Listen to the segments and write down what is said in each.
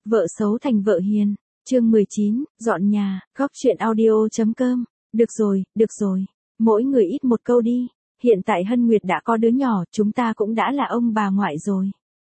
Vợ xấu thành vợ hiền. Chương 19, dọn nhà, góc chuyện audio.com. Được rồi. Mỗi người ít một câu đi. Hiện tại Hân Nguyệt đã có đứa nhỏ, chúng ta cũng đã là ông bà ngoại rồi.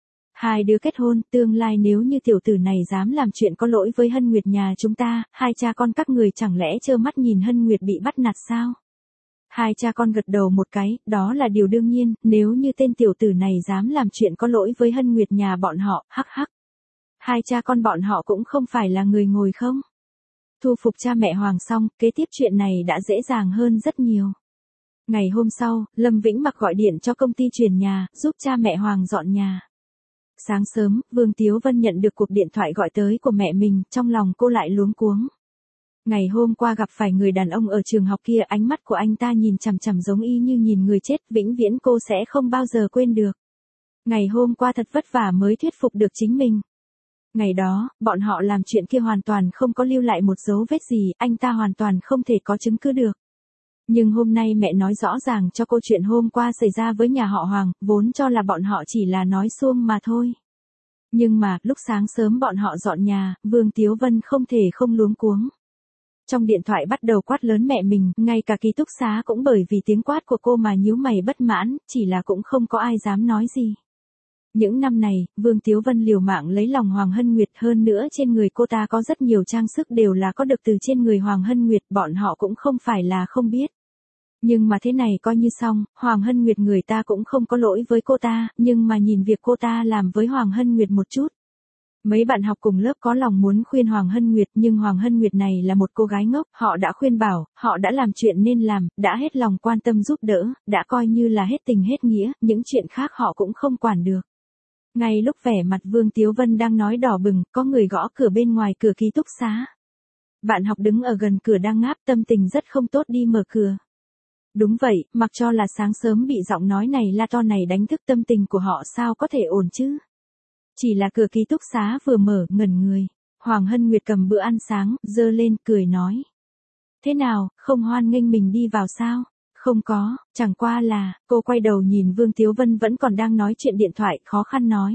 Hai đứa kết hôn, tương lai nếu như tiểu tử này dám làm chuyện có lỗi với Hân Nguyệt nhà chúng ta, hai cha con các người chẳng lẽ trơ mắt nhìn Hân Nguyệt bị bắt nạt sao? Hai cha con gật đầu một cái, đó là điều đương nhiên, nếu như tên tiểu tử này dám làm chuyện có lỗi với Hân Nguyệt nhà bọn họ, hắc hắc. Hai cha con bọn họ cũng không phải là người ngồi không. Thu phục cha mẹ Hoàng xong, kế tiếp chuyện này đã dễ dàng hơn rất nhiều. Ngày hôm sau, Lâm Vĩnh Mặc gọi điện cho công ty chuyển nhà, giúp cha mẹ Hoàng dọn nhà. Sáng sớm, Vương Tiếu Vân nhận được cuộc điện thoại gọi tới của mẹ mình, trong lòng cô lại luống cuống. Ngày hôm qua gặp phải người đàn ông ở trường học kia, ánh mắt của anh ta nhìn chằm chằm giống y như nhìn người chết, vĩnh viễn cô sẽ không bao giờ quên được. Ngày hôm qua thật vất vả mới thuyết phục được chính mình. Ngày đó, bọn họ làm chuyện kia hoàn toàn không có lưu lại một dấu vết gì, anh ta hoàn toàn không thể có chứng cứ được. Nhưng hôm nay mẹ nói rõ ràng cho cô chuyện hôm qua xảy ra với nhà họ Hoàng, vốn cho là bọn họ chỉ là nói suông mà thôi. Nhưng mà, lúc sáng sớm bọn họ dọn nhà, Vương Tiếu Vân không thể không luống cuống. Trong điện thoại bắt đầu quát lớn mẹ mình, ngay cả ký túc xá cũng bởi vì tiếng quát của cô mà nhíu mày bất mãn, chỉ là cũng không có ai dám nói gì. Những năm này, Vương Tiếu Vân liều mạng lấy lòng Hoàng Hân Nguyệt, hơn nữa trên người cô ta có rất nhiều trang sức đều là có được từ trên người Hoàng Hân Nguyệt, bọn họ cũng không phải là không biết. Nhưng mà thế này coi như xong, Hoàng Hân Nguyệt người ta cũng không có lỗi với cô ta, nhưng mà nhìn việc cô ta làm với Hoàng Hân Nguyệt một chút. Mấy bạn học cùng lớp có lòng muốn khuyên Hoàng Hân Nguyệt, nhưng Hoàng Hân Nguyệt này là một cô gái ngốc, họ đã khuyên bảo, họ đã làm chuyện nên làm, đã hết lòng quan tâm giúp đỡ, đã coi như là hết tình hết nghĩa, những chuyện khác họ cũng không quản được. Ngay lúc vẻ mặt Vương Tiếu Vân đang nói đỏ bừng, có người gõ cửa bên ngoài cửa ký túc xá. Bạn học đứng ở gần cửa đang ngáp, tâm tình rất không tốt đi mở cửa. Đúng vậy, mặc cho là sáng sớm bị giọng nói này la to này đánh thức tâm tình của họ sao có thể ổn chứ. Chỉ là cửa ký túc xá vừa mở, ngẩn người. Hoàng Hân Nguyệt cầm bữa ăn sáng, giơ lên, cười nói. Thế nào, không hoan nghênh mình đi vào sao? Không có, chẳng qua là, cô quay đầu nhìn Vương Tiếu Vân vẫn còn đang nói chuyện điện thoại, khó khăn nói.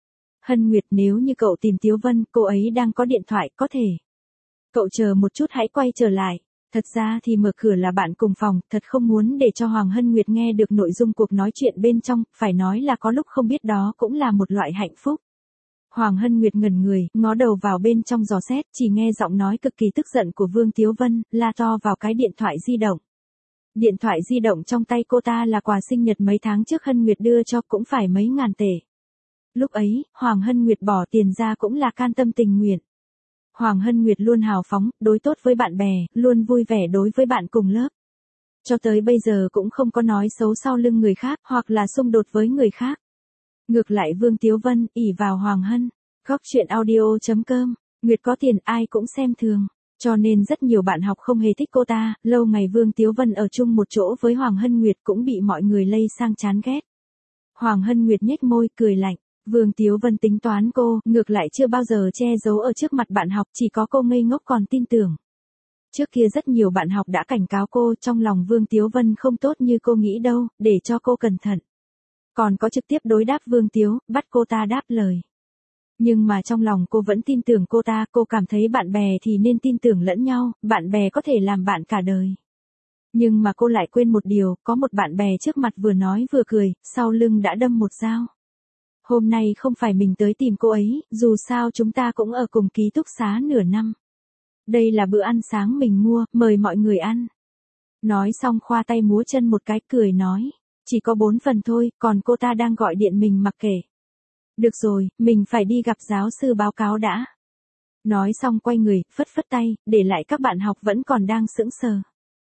Hân Nguyệt, nếu như cậu tìm Tiếu Vân, cô ấy đang có điện thoại, có thể. Cậu chờ một chút hãy quay trở lại. Thật ra thì mở cửa là bạn cùng phòng, thật không muốn để cho Hoàng Hân Nguyệt nghe được nội dung cuộc nói chuyện bên trong, phải nói là có lúc không biết đó cũng là một loại hạnh phúc. Hoàng Hân Nguyệt ngẩn người, ngó đầu vào bên trong dò xét, chỉ nghe giọng nói cực kỳ tức giận của Vương Tiếu Vân, la to vào cái điện thoại di động. Điện thoại di động trong tay cô ta là quà sinh nhật mấy tháng trước Hân Nguyệt đưa cho, cũng phải mấy ngàn tệ. Lúc ấy, Hoàng Hân Nguyệt bỏ tiền ra cũng là can tâm tình nguyện. Hoàng Hân Nguyệt luôn hào phóng, đối tốt với bạn bè, luôn vui vẻ đối với bạn cùng lớp. Cho tới bây giờ cũng không có nói xấu sau lưng người khác, hoặc là xung đột với người khác. Ngược lại Vương Tiếu Vân, ỷ vào Hoàng Hân. Góc chuyện audio.com. Nguyệt có tiền ai cũng xem thường. Cho nên rất nhiều bạn học không hề thích cô ta, lâu ngày Vương Tiếu Vân ở chung một chỗ với Hoàng Hân Nguyệt cũng bị mọi người lây sang chán ghét. Hoàng Hân Nguyệt nhếch môi, cười lạnh. Vương Tiếu Vân tính toán cô, ngược lại chưa bao giờ che giấu ở trước mặt bạn học, chỉ có cô ngây ngốc còn tin tưởng. Trước kia rất nhiều bạn học đã cảnh cáo cô, trong lòng Vương Tiếu Vân không tốt như cô nghĩ đâu, để cho cô cẩn thận. Còn có trực tiếp đối đáp Vương Tiếu, bắt cô ta đáp lời. Nhưng mà trong lòng cô vẫn tin tưởng cô ta, cô cảm thấy bạn bè thì nên tin tưởng lẫn nhau, bạn bè có thể làm bạn cả đời. Nhưng mà cô lại quên một điều, có một bạn bè trước mặt vừa nói vừa cười, sau lưng đã đâm một dao. Hôm nay không phải mình tới tìm cô ấy, dù sao chúng ta cũng ở cùng ký túc xá nửa năm. Đây là bữa ăn sáng mình mua, mời mọi người ăn. Nói xong khoa tay múa chân một cái, cười nói. Chỉ có 4 phần thôi, còn cô ta đang gọi điện mình mặc kệ. Được rồi, mình phải đi gặp giáo sư báo cáo đã. Nói xong quay người, phất phất tay, để lại các bạn học vẫn còn đang sững sờ.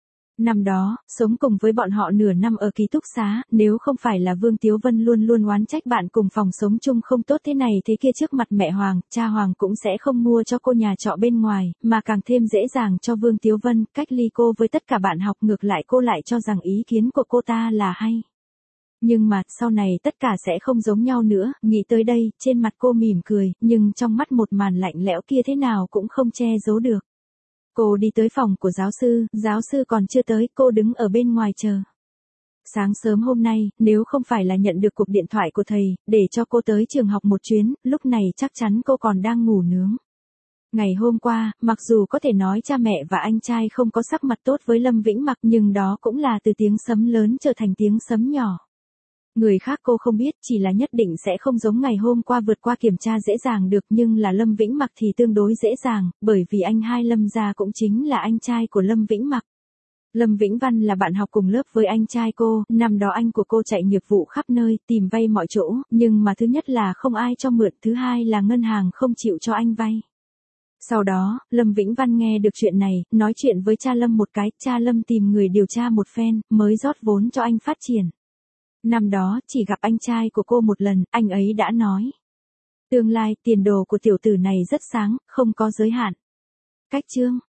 Năm đó, sống cùng với bọn họ nửa năm ở ký túc xá, nếu không phải là Vương Tiếu Vân luôn luôn oán trách bạn cùng phòng sống chung không tốt thế này thế kia trước mặt mẹ Hoàng, cha Hoàng cũng sẽ không mua cho cô nhà trọ bên ngoài, mà càng thêm dễ dàng cho Vương Tiếu Vân, cách ly cô với tất cả bạn học, ngược lại cô lại cho rằng ý kiến của cô ta là hay. Nhưng mà, sau này tất cả sẽ không giống nhau nữa, nghĩ tới đây, trên mặt cô mỉm cười, nhưng trong mắt một màn lạnh lẽo kia thế nào cũng không che giấu được. Cô đi tới phòng của giáo sư còn chưa tới, cô đứng ở bên ngoài chờ. Sáng sớm hôm nay, nếu không phải là nhận được cuộc điện thoại của thầy, để cho cô tới trường học một chuyến, lúc này chắc chắn cô còn đang ngủ nướng. Ngày hôm qua, mặc dù có thể nói cha mẹ và anh trai không có sắc mặt tốt với Lâm Vĩnh Mặc nhưng đó cũng là từ tiếng sấm lớn trở thành tiếng sấm nhỏ. Người khác cô không biết, chỉ là nhất định sẽ không giống ngày hôm qua vượt qua kiểm tra dễ dàng được, nhưng là Lâm Vĩnh Mặc thì tương đối dễ dàng, bởi vì anh hai Lâm gia cũng chính là anh trai của Lâm Vĩnh Mặc. Lâm Vĩnh Văn là bạn học cùng lớp với anh trai cô, năm đó anh của cô chạy nghiệp vụ khắp nơi, tìm vay mọi chỗ, nhưng mà thứ nhất là không ai cho mượn, thứ hai là ngân hàng không chịu cho anh vay. Sau đó, Lâm Vĩnh Văn nghe được chuyện này, nói chuyện với cha Lâm một cái, cha Lâm tìm người điều tra một phen, mới rót vốn cho anh phát triển. Năm đó, chỉ gặp anh trai của cô một lần, anh ấy đã nói. Tương lai, tiền đồ của tiểu tử này rất sáng, không có giới hạn. Cách chương